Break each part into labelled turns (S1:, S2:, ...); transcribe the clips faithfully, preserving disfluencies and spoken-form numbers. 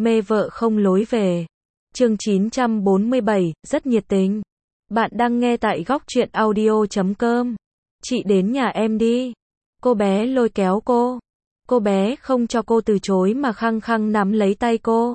S1: Mê vợ không lối về. Chương chín trăm bốn mươi bảy, rất nhiệt tình. Bạn đang nghe tại góc truyện audio chấm com. Chị đến nhà em đi. Cô bé lôi kéo cô. Cô bé không cho cô từ chối mà khăng khăng nắm lấy tay cô.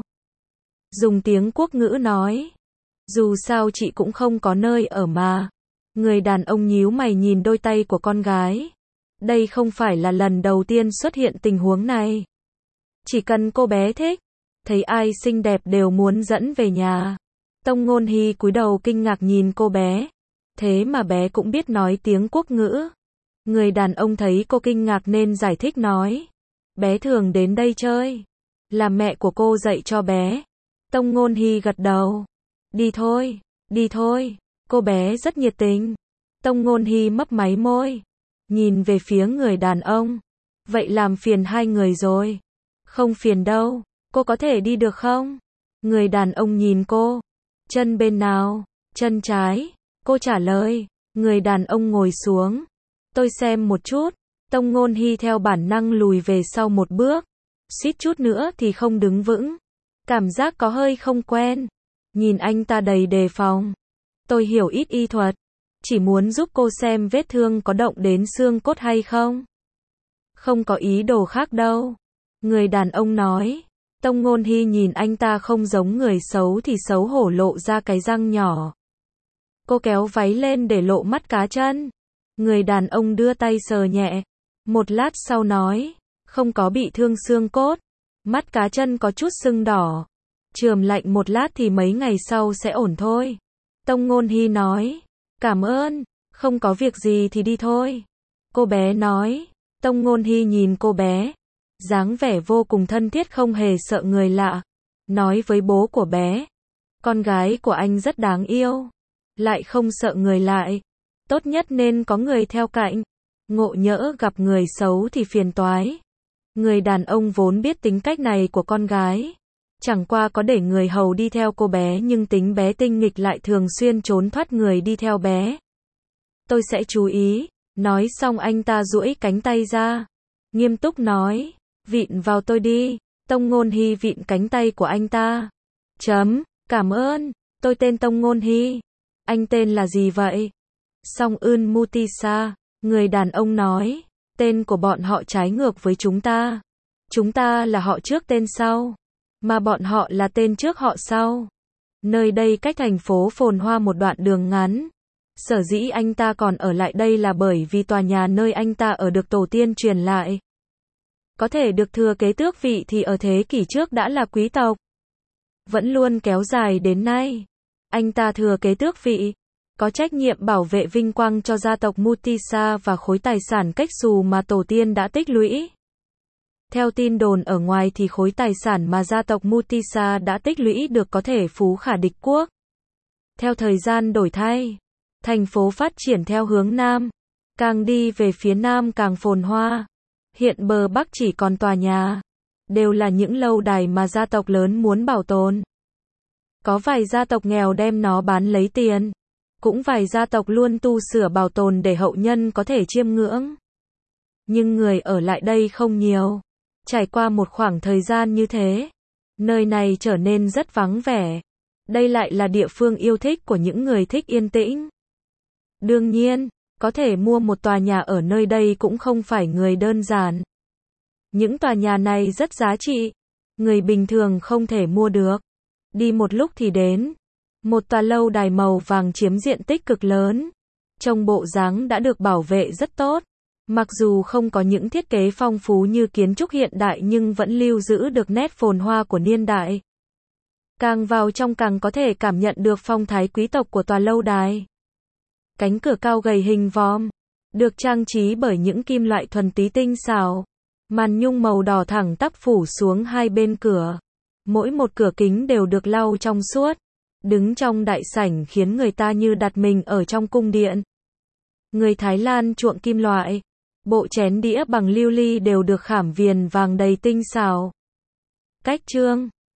S1: Dùng tiếng quốc ngữ nói. Dù sao chị cũng không có nơi ở mà. Người đàn ông nhíu mày nhìn đôi tay của con gái. Đây không phải là lần đầu tiên xuất hiện tình huống này. Chỉ cần cô bé thích, thấy ai xinh đẹp đều muốn dẫn về nhà. Tông Ngôn Hy cúi đầu kinh ngạc nhìn cô bé. Thế mà bé cũng biết nói tiếng quốc ngữ. Người đàn ông thấy cô kinh ngạc nên giải thích nói. Bé thường đến đây chơi. Là mẹ của cô dạy cho bé. Tông Ngôn Hy gật đầu. Đi thôi, đi thôi. Cô bé rất nhiệt tình. Tông Ngôn Hy mấp máy môi. Nhìn về phía người đàn ông. Vậy làm phiền hai người rồi. Không phiền đâu. Cô có thể đi được không? Người đàn ông nhìn cô. Chân bên nào? Chân trái. Cô trả lời. Người đàn ông ngồi xuống. Tôi xem một chút. Tông Ngôn Hy theo bản năng lùi về sau một bước. Suýt chút nữa thì không đứng vững. Cảm giác có hơi không quen. Nhìn anh ta đầy đề phòng. Tôi hiểu ít y thuật. Chỉ muốn giúp cô xem vết thương có động đến xương cốt hay không. Không có ý đồ khác đâu. Người đàn ông nói. Tông Ngôn Hy nhìn anh ta không giống người xấu thì xấu hổ lộ ra cái răng nhỏ. Cô kéo váy lên để lộ mắt cá chân. Người đàn ông đưa tay sờ nhẹ. Một lát sau nói. Không có bị thương xương cốt. Mắt cá chân có chút sưng đỏ. Chườm lạnh một lát thì mấy ngày sau sẽ ổn thôi. Tông Ngôn Hy nói. Cảm ơn. Không có việc gì thì đi thôi. Cô bé nói. Tông Ngôn Hy nhìn cô bé. Dáng vẻ vô cùng thân thiết không hề sợ người lạ. Nói với bố của bé. Con gái của anh rất đáng yêu. Lại không sợ người lại. Tốt nhất nên có người theo cạnh. Ngộ nhỡ gặp người xấu thì phiền toái. Người đàn ông vốn biết tính cách này của con gái. Chẳng qua có để người hầu đi theo cô bé nhưng tính bé tinh nghịch lại thường xuyên trốn thoát người đi theo bé. Tôi sẽ chú ý. Nói xong anh ta duỗi cánh tay ra. Nghiêm túc nói. Vịn vào tôi đi. Tông Ngôn Hy vịn cánh tay của anh ta. Chấm. Cảm ơn. Tôi tên Tông Ngôn Hy. Anh tên là gì vậy? Song Eun Mutisa. Người đàn ông nói. Tên của bọn họ trái ngược với chúng ta. Chúng ta là họ trước tên sau. Mà bọn họ là tên trước họ sau. Nơi đây cách thành phố phồn hoa một đoạn đường ngắn. Sở dĩ anh ta còn ở lại đây là bởi vì tòa nhà nơi anh ta ở được tổ tiên truyền lại. Có thể được thừa kế tước vị thì ở thế kỷ trước đã là quý tộc. Vẫn luôn kéo dài đến nay. Anh ta thừa kế tước vị. Có trách nhiệm bảo vệ vinh quang cho gia tộc Mutisa và khối tài sản cách xù mà tổ tiên đã tích lũy. Theo tin đồn ở ngoài thì khối tài sản mà gia tộc Mutisa đã tích lũy được có thể phú khả địch quốc. Theo thời gian đổi thay, thành phố phát triển theo hướng Nam. Càng đi về phía Nam càng phồn hoa. Hiện bờ Bắc chỉ còn tòa nhà. Đều là những lâu đài mà gia tộc lớn muốn bảo tồn. Có vài gia tộc nghèo đem nó bán lấy tiền. Cũng vài gia tộc luôn tu sửa bảo tồn để hậu nhân có thể chiêm ngưỡng. Nhưng người ở lại đây không nhiều. Trải qua một khoảng thời gian như thế, nơi này trở nên rất vắng vẻ. Đây lại là địa phương yêu thích của những người thích yên tĩnh. Đương nhiên, có thể mua một tòa nhà ở nơi đây cũng không phải người đơn giản. Những tòa nhà này rất giá trị. Người bình thường không thể mua được. Đi một lúc thì đến. Một tòa lâu đài màu vàng chiếm diện tích cực lớn. Trông bộ dáng đã được bảo vệ rất tốt. Mặc dù không có những thiết kế phong phú như kiến trúc hiện đại nhưng vẫn lưu giữ được nét phồn hoa của niên đại. Càng vào trong càng có thể cảm nhận được phong thái quý tộc của tòa lâu đài. Cánh cửa cao gầy hình vòm, được trang trí bởi những kim loại thuần túy tinh xảo. Màn nhung màu đỏ thẳng tắp phủ xuống hai bên cửa. Mỗi một cửa kính đều được lau trong suốt. Đứng trong đại sảnh khiến người ta như đặt mình ở trong cung điện. Người Thái Lan chuộng kim loại. Bộ chén đĩa bằng lưu ly đều được khảm viền vàng đầy tinh xảo. Cách trương,